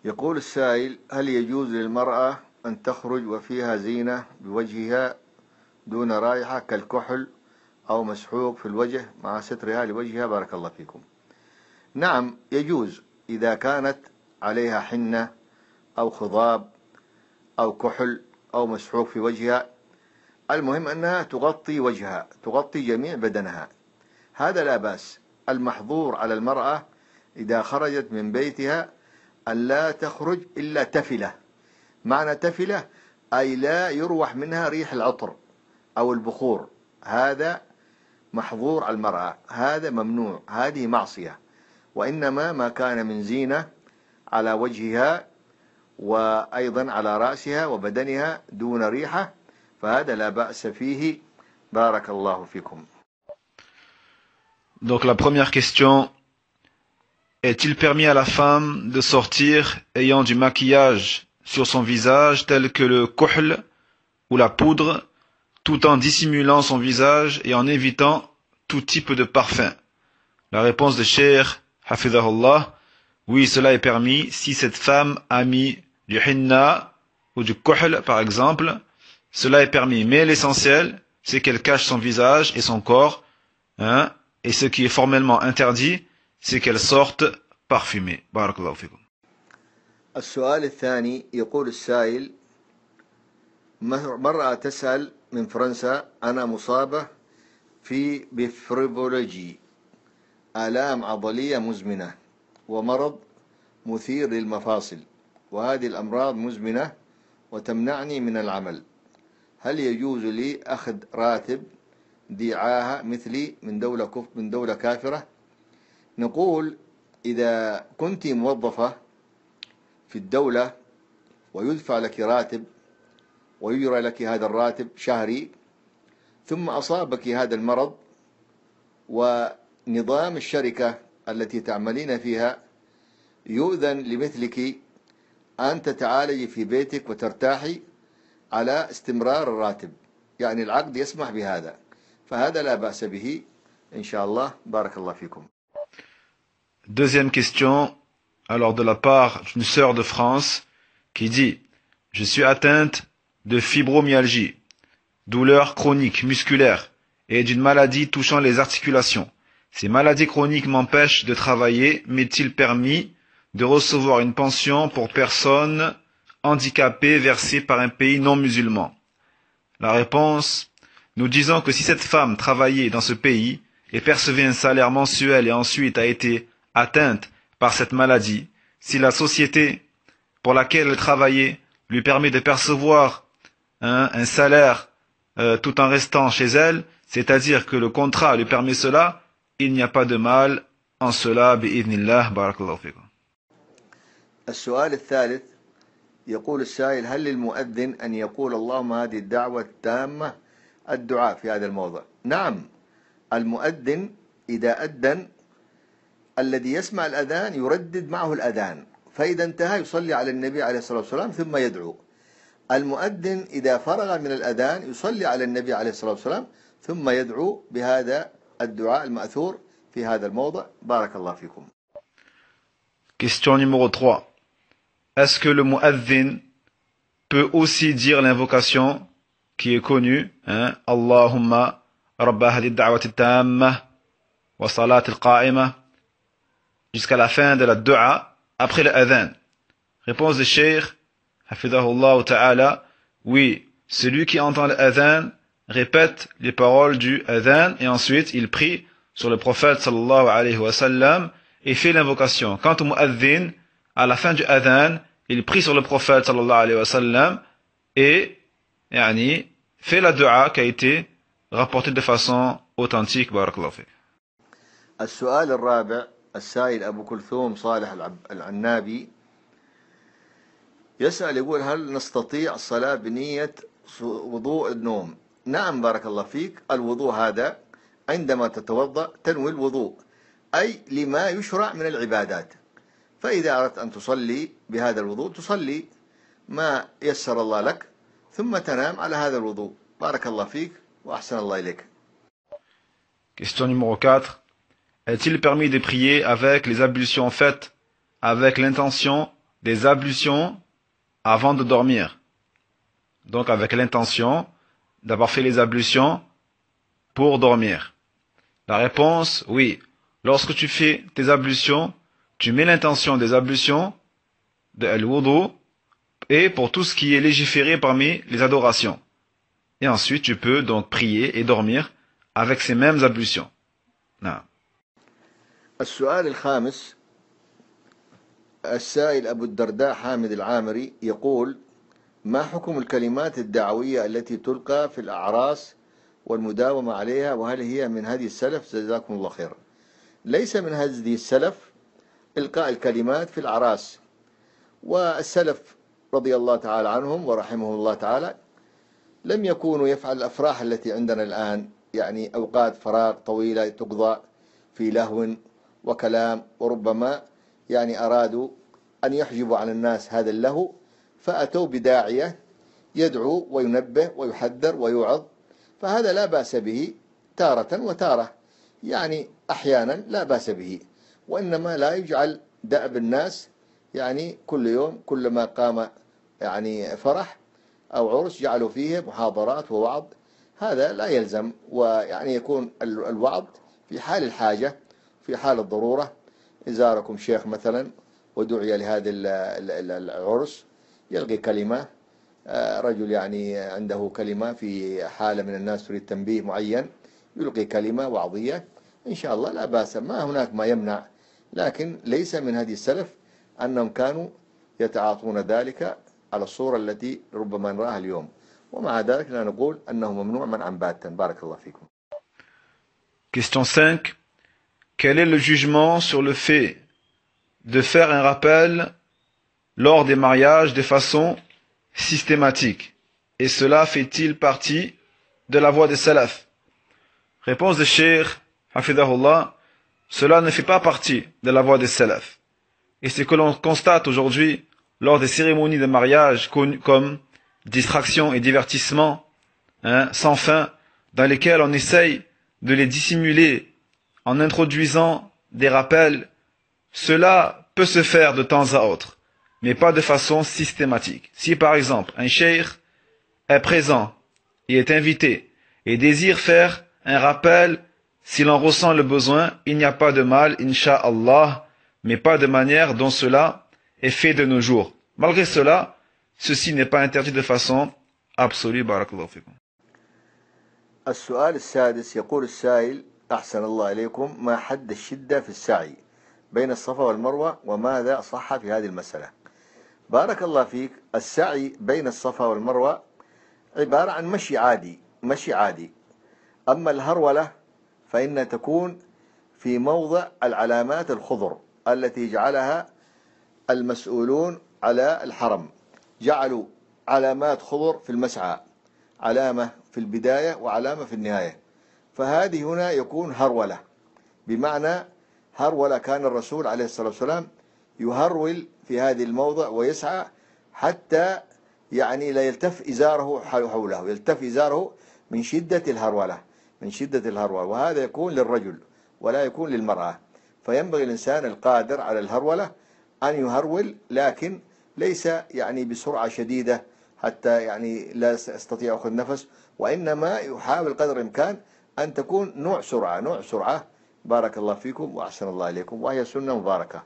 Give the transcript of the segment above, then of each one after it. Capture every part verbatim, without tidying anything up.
يقول السائل: هل يجوز للمرأة أن تخرج وفيها زينة بوجهها دون رائحة كالكحل أو مسحوق في الوجه مع سترها لوجهها؟ بارك الله فيكم. نعم يجوز إذا كانت عليها حنة أو خضاب أو كحل أو مسحوق في وجهها، المهم أنها تغطي وجهها، تغطي جميع بدنها، هذا لا بأس. المحظور على المرأة إذا خرجت من بيتها أن لا تخرج إلا تفلة. معنى تفلة أي لا يروح منها ريح العطر أو البخور، هذا محظور على المرأة، هذا ممنوع، هذه معصية. وإنما ما كان من زينة على وجهها وأيضا على رأسها وبدنها دون ريحة فهذا لا بأس فيه. بارك الله فيكم. Donc la première question: est-il permis à la femme de sortir ayant du maquillage sur son visage tel que le kuhl ou la poudre, tout en dissimulant son visage et en évitant tout type de parfum? La réponse de Cheikh Hafidahullah: oui, cela est permis si cette femme a mis du hinna ou du kuhl par exemple, cela est permis. Mais l'essentiel, c'est qu'elle cache son visage et son corps, hein, et ce qui est formellement interdit, c'est qu'elle sorte parfumée. Barakallahu fikum. السؤال الثاني يقول السائل: مرأة تسأل من فرنسا: أنا مصابة في بفريبولوجي، آلام عضلية مزمنة ومرض مثير للمفاصل، وهذه الأمراض مزمنة وتمنعني من العمل، هل يجوز لي أخذ راتب دعاها مثلي من دولة كف من دولة كافرة؟ نقول: إذا كنت موظفة في الدولة ويدفع لك راتب ويجرى لك هذا الراتب شهري، ثم أصابك هذا المرض ونظام الشركة التي تعملين فيها يؤذن لمثلك أن تتعالجي في بيتك وترتاحي على استمرار الراتب، يعني العقد يسمح بهذا، فهذا لا بأس به إن شاء الله. بارك الله فيكم. Deuxième question, alors de la part d'une sœur de France qui dit: je suis atteinte de fibromyalgie, douleur chronique musculaire et d'une maladie touchant les articulations. Ces maladies chroniques m'empêchent de travailler. M'est-il permis de recevoir une pension pour personnes handicapées versée par un pays non musulman? La réponse: nous disons que si cette femme travaillait dans ce pays et percevait un salaire mensuel et ensuite a été atteinte par cette maladie, si la société pour laquelle elle travaillait lui permet de percevoir hein, un salaire euh, tout en restant chez elle, c'est-à-dire que le contrat lui permet cela, il n'y a pas de mal en cela. Bi'idhnillah. Barakallahu fikum. السؤال الثالث يقول السائل: هل للمؤذن أن يقول اللهم هذه الدعوة التامة الدعاء في هذا الموضع؟ نعم، المؤذن إذا أذن الذي يسمع الأذان يردد معه الأذان، فإذا انتهى يصلي على النبي عليه الصلاة والسلام ثم يدعو. المؤذن إذا فرغ من الأذان يصلي على النبي عليه الصلاة والسلام ثم يدعو بهذا الدعاء المأثور في هذا الموضع. بارك الله فيكم. Question numéro trois. Est-ce que le mu'adhin peut aussi dire l'invocation qui est connue, hein, Allahumma rabba hadhihi ad-da'wati at-tamma wa salat al-qa'imah, jusqu'à la fin de la dua après le adhan? Réponse de Cheikh Hafidahullah ta'ala: oui, celui qui entend le adhan répète les paroles du adhan et ensuite il prie sur le prophète sallallahu alayhi wa sallam et fait l'invocation. Quant au mu'adhin, à la fin du adhan, il prie sur le prophète sallallahu alayhi wa sallam et yani, fait la dua qui a été rapportée de façon authentique. Barakallahu fik. السؤال الرابع السائل أبو كلثوم صالح العنابي يسأل يقول: هل نستطيع الصلاة بنية وضوء النوم؟ نعم بارك الله فيك، الوضوء هذا عندما تتوضأ تنوي الوضوء أي لما يشرع من العبادات، فإذا أردت أن تصلي بهذا الوضوء تصلي ما يسر الله لك ثم تنام على هذا الوضوء. بارك الله فيك وأحسن الله إليك. Question numéro quatre. Est-il permis de prier avec les ablutions faites avec l'intention des ablutions avant de dormir. Donc avec l'intention d'avoir fait les ablutions pour dormir. La réponse, oui. Lorsque tu fais tes ablutions, tu mets l'intention des ablutions de al-wudu et pour tout ce qui est légiféré parmi les adorations. Et ensuite, tu peux donc prier et dormir avec ces mêmes ablutions. Non. السؤال الخامس، السائل أبو الدرداء حامد العامري يقول: ما حكم الكلمات الدعوية التي تلقى في الأعراس والمداومة عليها، وهل هي من هدي السلف؟ جزاكم الله خيرا. ليس من هدي السلف إلقاء الكلمات في الأعراس، والسلف رضي الله تعالى عنهم ورحمهم الله تعالى لم يكونوا يفعل الأفراح التي عندنا الآن، يعني أوقات فراغ طويلة تقضى في لهو وكلام، وربما يعني أرادوا أن يحجبوا عن الناس هذا اللهو، فأتوا بداعية يدعو وينبه ويحذر ويوعظ، فهذا لا بأس به تارة وتارة، يعني أحيانا لا بأس به، وإنما لا يجعل دأب الناس يعني كل يوم كلما قام يعني فرح أو عرس جعلوا فيه محاضرات ووعظ، هذا لا يلزم، ويعني يكون الوعظ في حال الحاجة في حال الضرورة. إزاركم شيخ مثلا ودعي لهذا العرس يلقي كلمة، رجل يعني عنده كلمة في حالة من الناس تريد تنبيه معين يلقي كلمة وعظية، إن شاء الله لا بأس، ما هناك ما يمنع، لكن ليس من هدي السلف أنهم كانوا يتعاطون ذلك على الصورة التي ربما نراها اليوم، ومع ذلك لا نقول أنه ممنوع منعا باتا. بارك الله فيكم. Question cinq. Quel est le jugement sur le fait de faire un rappel lors des mariages de façon systématique? Et cela fait-il partie de la voie des salaf? Réponse de Cheikh Hafidahullah: cela ne fait pas partie de la voie des salaf. Et ce que l'on constate aujourd'hui lors des cérémonies de mariage connues comme distraction et divertissement hein, sans fin, dans lesquelles on essaye de les dissimuler en introduisant des rappels, cela peut se faire de temps à autre, mais pas de façon systématique. Si par exemple un cheikh est présent et est invité et désire faire un rappel, s'il en ressent le besoin, il n'y a pas de mal, incha'Allah, mais pas de manière dont cela est fait de nos jours. Malgré cela, ceci n'est pas interdit de façon absolue. Barakallahu fikum. السؤال السادس يقول السائل: أحسن الله إليكم، ما حد الشدة في السعي بين الصفا والمروة، وماذا صح في هذه المسألة؟ بارك الله فيك. السعي بين الصفا والمروة عبارة عن مشي عادي، مشي عادي. أما الهرولة فإنها تكون في موضع العلامات الخضر التي جعلها المسؤولون على الحرم، جعلوا علامات خضر في المسعى، علامة في البداية وعلامة في النهاية، فهذه هنا يكون هرولة، بمعنى هرولة كان الرسول عليه الصلاة والسلام يهرول في هذه الموضع ويسعى حتى يعني لا يلتف إزاره حوله، يلتف إزاره من شدة الهرولة، من شدة الهرولة، وهذا يكون للرجل ولا يكون للمرأة، فينبغي الإنسان القادر على الهرولة أن يهرول، لكن ليس يعني بسرعة شديدة حتى يعني لا يستطيع أخذ نفس، وإنما يحاول قدر الإمكان أن تكون نوع سرعة، نوع سرعة. بارك الله فيكم وأحسن الله إليكم، وهي سنة مباركة.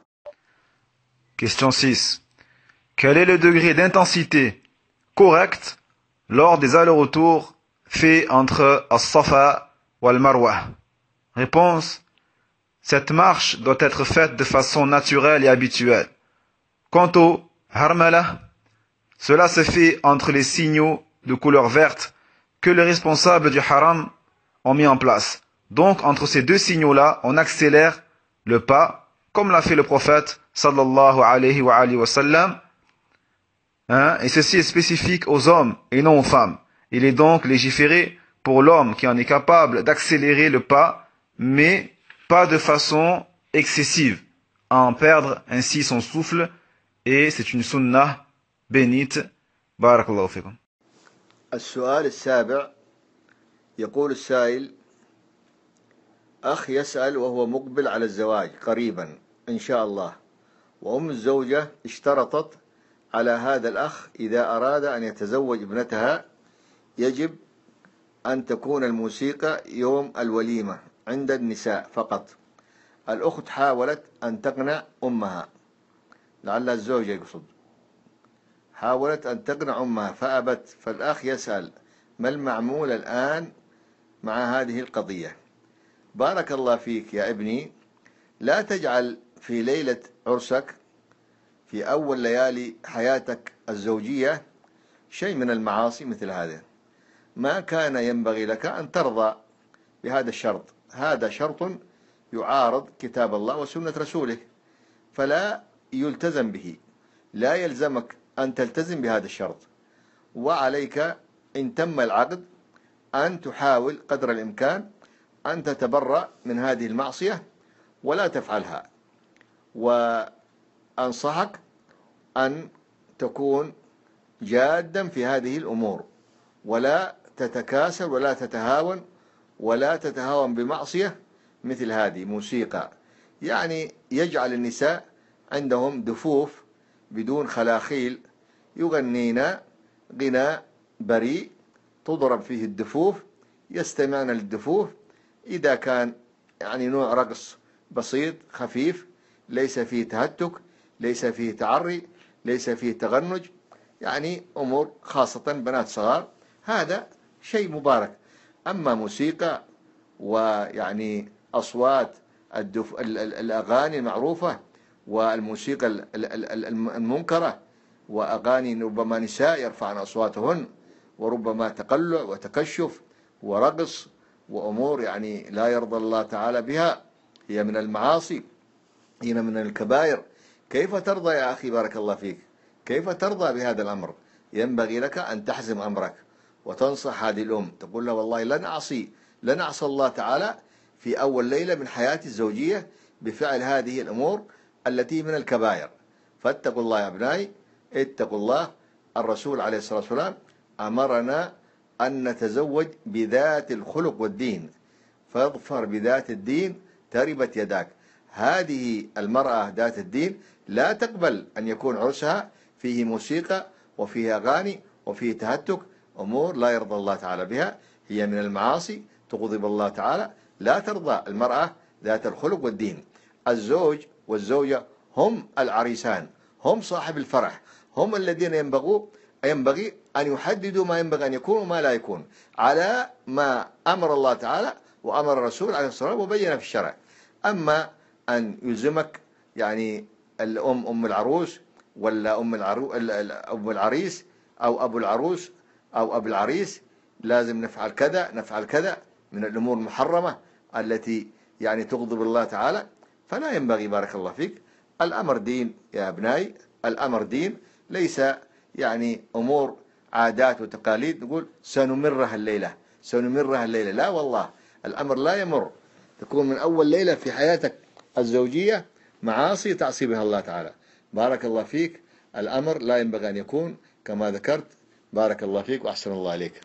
Question six. Quel est le degré d'intensité correct lors des allers-retours faits entre As-Safa ou Al-Marwa? Réponse: cette marche doit être faite de façon naturelle et habituelle. Quant au Harmala, cela se fait entre les signaux de couleur verte que les responsables du haram ont mis en place. Donc, entre ces deux signaux-là, on accélère le pas, comme l'a fait le prophète, sallallahu alayhi wa alayhi wa sallam. Hein, et ceci est spécifique aux hommes et non aux femmes. Il est donc légiféré pour l'homme qui en est capable d'accélérer le pas, mais pas de façon excessive, à en perdre ainsi son souffle, et c'est une sunnah bénite. Barakallahu fikum. السؤال السابع يقول السائل: أخ يسأل وهو مقبل على الزواج قريبا إن شاء الله، وأم الزوجة اشترطت على هذا الأخ إذا أراد أن يتزوج ابنتها يجب أن تكون الموسيقى يوم الوليمة عند النساء فقط. الأخت حاولت أن تقنع أمها، لعل الزوجة يقصد، حاولت أن تقنع أمها فأبت. فالأخ يسأل ما المعمول الآن مع هذه القضية؟ بارك الله فيك يا ابني، لا تجعل في ليلة عرسك في أول ليالي حياتك الزوجية شيء من المعاصي مثل هذا. ما كان ينبغي لك أن ترضى بهذا الشرط، هذا شرط يعارض كتاب الله وسنة رسوله، فلا يلتزم به، لا يلزمك أن تلتزم بهذا الشرط. وعليك إن تم العقد أن تحاول قدر الإمكان أن تتبرأ من هذه المعصية ولا تفعلها. وأنصحك أن تكون جادا في هذه الأمور، ولا تتكاسل ولا تتهاون ولا تتهاون بمعصية مثل هذه موسيقى. يعني يجعل النساء عندهم دفوف بدون خلاخيل يغنين غناء بريء تضرب فيه الدفوف، يستمعن للدفوف. إذا كان يعني نوع رقص بسيط خفيف ليس فيه تهتك، ليس فيه تعري، ليس فيه تغنج، يعني أمور خاصة بنات صغار، هذا شيء مبارك. أما موسيقى ويعني أصوات الدف... الأغاني المعروفة والموسيقى المنكرة وأغاني ربما نساء يرفعن أصواتهن وربما تقلع وتكشف ورقص وأمور يعني لا يرضى الله تعالى بها، هي من المعاصي، هي من الكبائر. كيف ترضى يا أخي بارك الله فيك؟ كيف ترضى بهذا الأمر؟ ينبغي لك أن تحزم أمرك وتنصح هذه الأم، تقول لها والله لن أعصي لن أعصى الله تعالى في أول ليلة من حياتي الزوجية بفعل هذه الأمور التي من الكبائر. فاتقوا الله يا أبنائي، اتقوا الله. الرسول عليه الصلاة والسلام أمرنا أن نتزوج بذات الخلق والدين، فاظفر بذات الدين تربت يداك. هذه المرأة ذات الدين لا تقبل أن يكون عرسها فيه موسيقى وفيه أغاني وفيه تهتك، أمور لا يرضى الله تعالى بها، هي من المعاصي تغضب الله تعالى. لا ترضى المرأة ذات الخلق والدين. الزوج والزوجة هم العريسان، هم صاحب الفرح، هم الذين ينبغوا ينبغي أن يحددوا ما ينبغي أن يكون وما لا يكون على ما أمر الله تعالى وأمر الرسول عليه الصلاة والسلام وبين في الشرع. أما أن يلزمك يعني الأم أم العروس ولا أم العرو أم العريس أو أبو العروس أو أبو العريس لازم نفعل كذا نفعل كذا من الأمور المحرمة التي يعني تغضب الله تعالى، فلا ينبغي بارك الله فيك. الأمر دين يا أبنائي، الأمر دين، ليس يعني أمور عادات وتقاليد نقول سنمرها الليلة سنمرها الليلة لا والله، الأمر لا يمر. تكون من أول ليلة في حياتك الزوجية معاصي تعصي بها الله تعالى. بارك الله فيك. الأمر لا ينبغي أن يكون كما ذكرت. بارك الله فيك وأحسن الله عليك.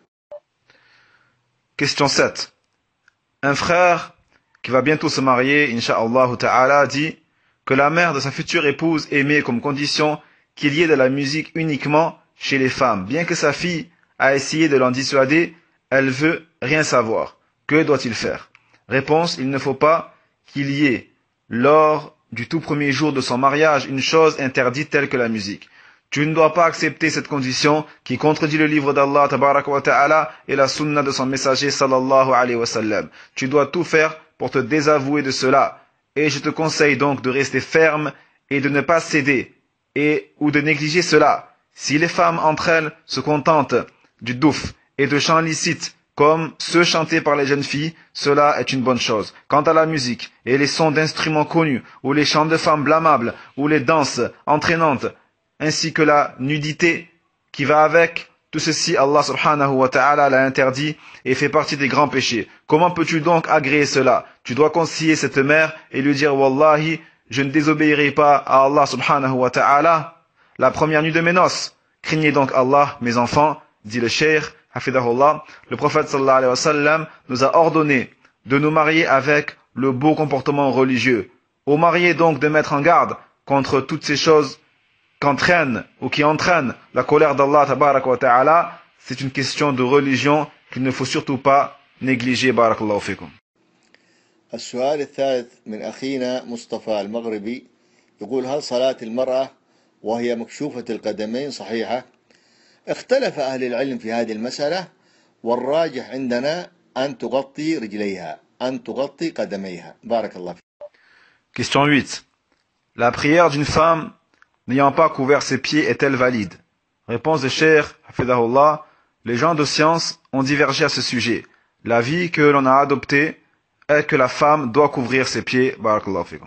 Question sept. Un frère qui va bientôt se marier, Inch'Allah Ta'ala, dit que la mère de sa future épouse aimait comme condition qu'il y ait de la musique uniquement chez les femmes. Bien que sa fille a essayé de l'en dissuader, elle veut rien savoir. Que doit-il faire? Réponse, il ne faut pas qu'il y ait, lors du tout premier jour de son mariage, une chose interdite telle que la musique. Tu ne dois pas accepter cette condition qui contredit le livre d'Allah tabaraka wa ta'ala et la sunna de son messager sallallahu alayhi wa sallam. Tu dois tout faire pour te désavouer de cela. Et je te conseille donc de rester ferme et de ne pas céder et ou de négliger cela. Si les femmes entre elles se contentent du douf et de chants licites comme ceux chantés par les jeunes filles, cela est une bonne chose. Quant à la musique et les sons d'instruments connus ou les chants de femmes blâmables ou les danses entraînantes ainsi que la nudité qui va avec, tout ceci Allah subhanahu wa ta'ala l'a interdit et fait partie des grands péchés. Comment peux-tu donc agréer cela? Tu dois conseiller cette mère et lui dire Wallahi, je ne désobéirai pas à Allah subhanahu wa ta'ala la première nuit de mes noces. Craignez donc Allah, mes enfants, dit le cheikh, hafidahullah. Le prophète sallallahu alayhi wa sallam nous a ordonné de nous marier avec le beau comportement religieux. Aux mariés donc de mettre en garde contre toutes ces choses qu'entraînent ou qui entraînent la colère d'Allah tabarak wa ta'ala, c'est une question de religion qu'il ne faut surtout pas négliger. Barakallahu fikum. السؤال الثالث من أخينا مصطفى المغربي يقول: هل صلاة المرأة وهي مكشوفة القدمين صحيحة؟ اختلف أهل العلم في هذه المسألة، والراجح عندنا أن تغطي رجليها، أن تغطي قدميها. بارك الله فيك. Question huit. La prière d'une femme n'ayant pas couvert ses pieds est-elle valide? Réponse de Cheikh Hafidahullah. Les gens de science ont divergé à ce sujet. L'avis que l'on a adopté est que la femme doit couvrir ses pieds. Barakallahu fikum.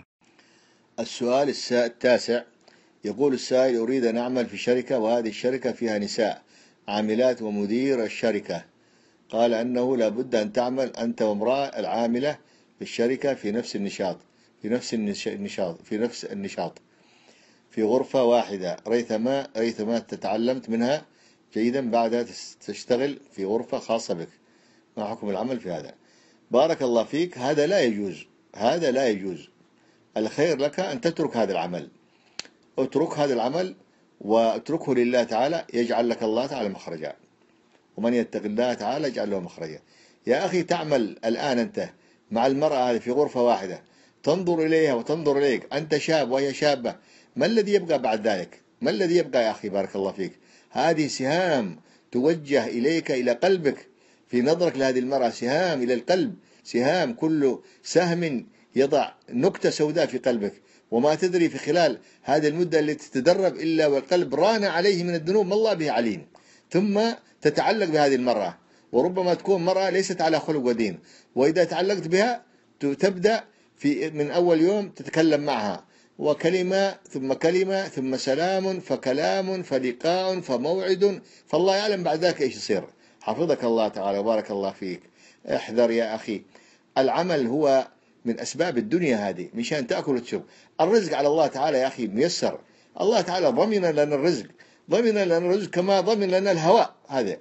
السؤال التاسع يقول السائل: أريد أن أعمل في شركة، وهذه الشركة فيها نساء عاملات ومدير الشركة قال أنه لا بد أن تعمل أنت وامرأة العاملة في الشركة في نفس النشاط في نفس النشاط في نفس النشاط في غرفة واحدة ريثما ريثما تتعلمت منها جيدا بعدها تشتغل في غرفة خاصة بك. ما حكم العمل في هذا؟ بارك الله فيك. هذا لا يجوز، هذا لا يجوز. الخير لك أن تترك هذا العمل، اترك هذا العمل واتركه لله تعالى، يجعل لك الله تعالى مخرجا، ومن يتق الله تعالى يجعل له مخرجا. يا أخي تعمل الآن أنت مع المرأة هذه في غرفة واحدة، تنظر إليها وتنظر إليك، أنت شاب وهي شابة، ما الذي يبقى بعد ذلك؟ ما الذي يبقى يا أخي؟ بارك الله فيك. هذه سهام توجه إليك إلى قلبك، في نظرك لهذه المرأة سهام إلى القلب، سهام كل سهم يضع نكتة سوداء في قلبك، وما تدري في خلال هذه المدة التي تتدرب إلا والقلب ران عليه من الذنوب ما الله به عليم، ثم تتعلق بهذه المرأة، وربما تكون مرأة ليست على خلق ودين، وإذا تعلقت بها تبدأ في من أول يوم تتكلم معها، وكلمة ثم كلمة ثم سلام فكلام فلقاء فموعد، فالله يعلم بعد ذلك إيش يصير. حفظك الله تعالى وبارك الله فيك. احذر يا أخي، العمل هو من أسباب الدنيا هذه، مشان تأكل وتشرب. الرزق على الله تعالى يا أخي ميسر، الله تعالى ضمن لنا الرزق، ضمن لنا الرزق كما ضمن لنا الهواء هذا.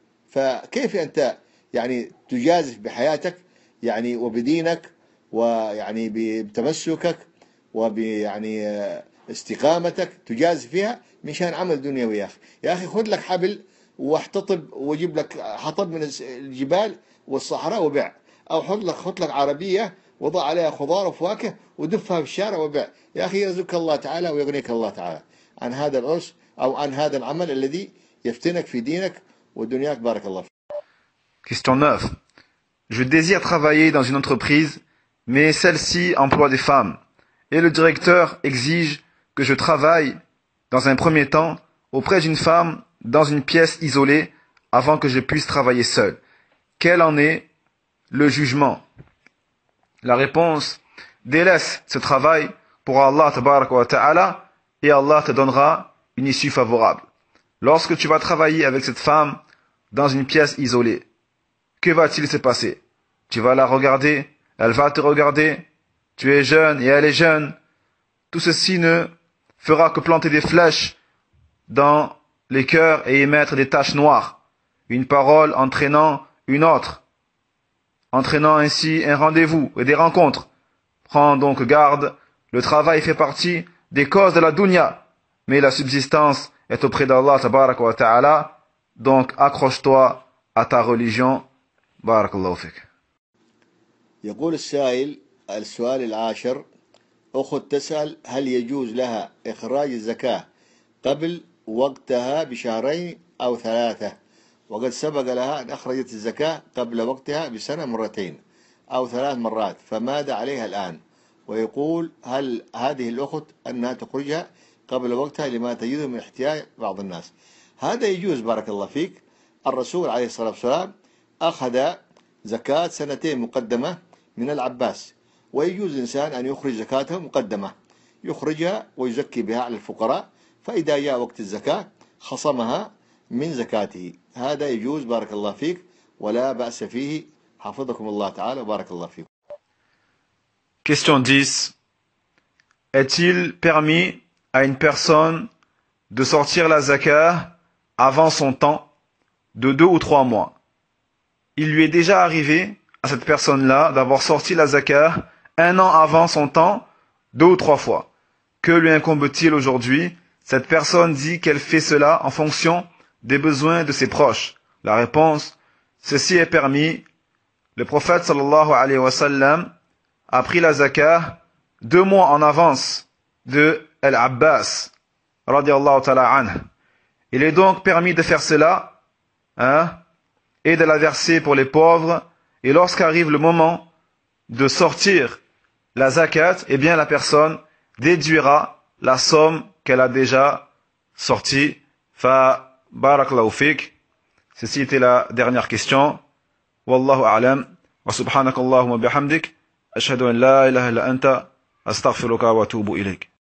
فكيف أنت يعني تجازف بحياتك يعني وبدينك ويعني بتمسكك وبيعني استقامتك تجازف فيها مشان عمل دنيوي؟ يا أخي يا أخي خذ لك حبل واحتطب وجيب لك حطب من الجبال والصحراء وبيع، أو حط لك خذ لك عربية وضع عليها خضار وفواكه ودفها في الشارع وبيع. يا أخي يرزقك الله تعالى ويغنيك الله تعالى عن هذا العرس أو عن هذا العمل الذي يفتنك في دينك ودنياك. بارك الله فيك. Question neuf. Je désire travailler dans une entreprise, mais celle-ci emploie des femmes, et le directeur exige que je travaille dans un premier temps auprès d'une femme dans une pièce isolée avant que je puisse travailler seul. Quel en est le jugement? La réponse: délaisse ce travail pour Allah tabaraka wa ta'ala et Allah te donnera une issue favorable. Lorsque tu vas travailler avec cette femme dans une pièce isolée, que va-t-il se passer? Tu vas la regarder, elle va te regarder, tu es jeune et elle est jeune. Tout ceci ne fera que planter des flèches dans les cœurs et émettre des taches noires. Une parole entraînant une autre, entraînant ainsi un rendez-vous et des rencontres. Prends donc garde, le travail fait partie des causes de la dunya, mais la subsistance est auprès d'Allah tabaraka wa ta'ala, donc accroche-toi à ta religion. Barakallahu fik. يقول السائل السؤال العاشر: أخت تسأل هل يجوز لها إخراج الزكاة قبل وقتها بشهرين أو ثلاثة، وقد سبق لها أن أخرجت الزكاة قبل وقتها بسنة مرتين أو ثلاث مرات، فماذا عليها الآن؟ ويقول: هل هذه الأخت أنها تخرجها قبل وقتها لما تجده من احتياج بعض الناس؟ هذا يجوز. بارك الله فيك. الرسول عليه الصلاة والسلام أخذ زكاة سنتين مقدمة من العباس، ويجوز الإنسان أن يخرج زكاته مقدمة، يخرجها ويزكي بها على الفقراء، فإذا جاء وقت الزكاة خصمها من زكاته. هذا يجوز. بارك الله فيك ولا بأس فيه. حفظكم الله تعالى وبارك الله فيكم. Question dix. Est-il permis à une personne de sortir la zakat avant son temps de deux ou trois mois? Il lui est déjà arrivé à cette personne-là d'avoir sorti la zakat un an avant son temps, deux ou trois fois. que lui incombe-t-il aujourd'hui? Cette personne dit qu'elle fait cela en fonction des besoins de ses proches. La réponse, ceci est permis. Le prophète sallallahu alayhi wa sallam a pris la zakat deux mois en avance de Al-Abbas radiyallahu ta'ala anhu. Il est donc permis de faire cela, hein, et de la verser pour les pauvres. Et lorsqu'arrive le moment de sortir la zakat, eh bien la personne déduira la somme qu'elle a déjà sortie. Fa barakallahu fik. Ceci était la dernière question. Wallahu a'lam. Wa subhanakallahumma bihamdik. Ashhadu an la ilaha illa anta. Astaghfiruka wa atubu ilayk.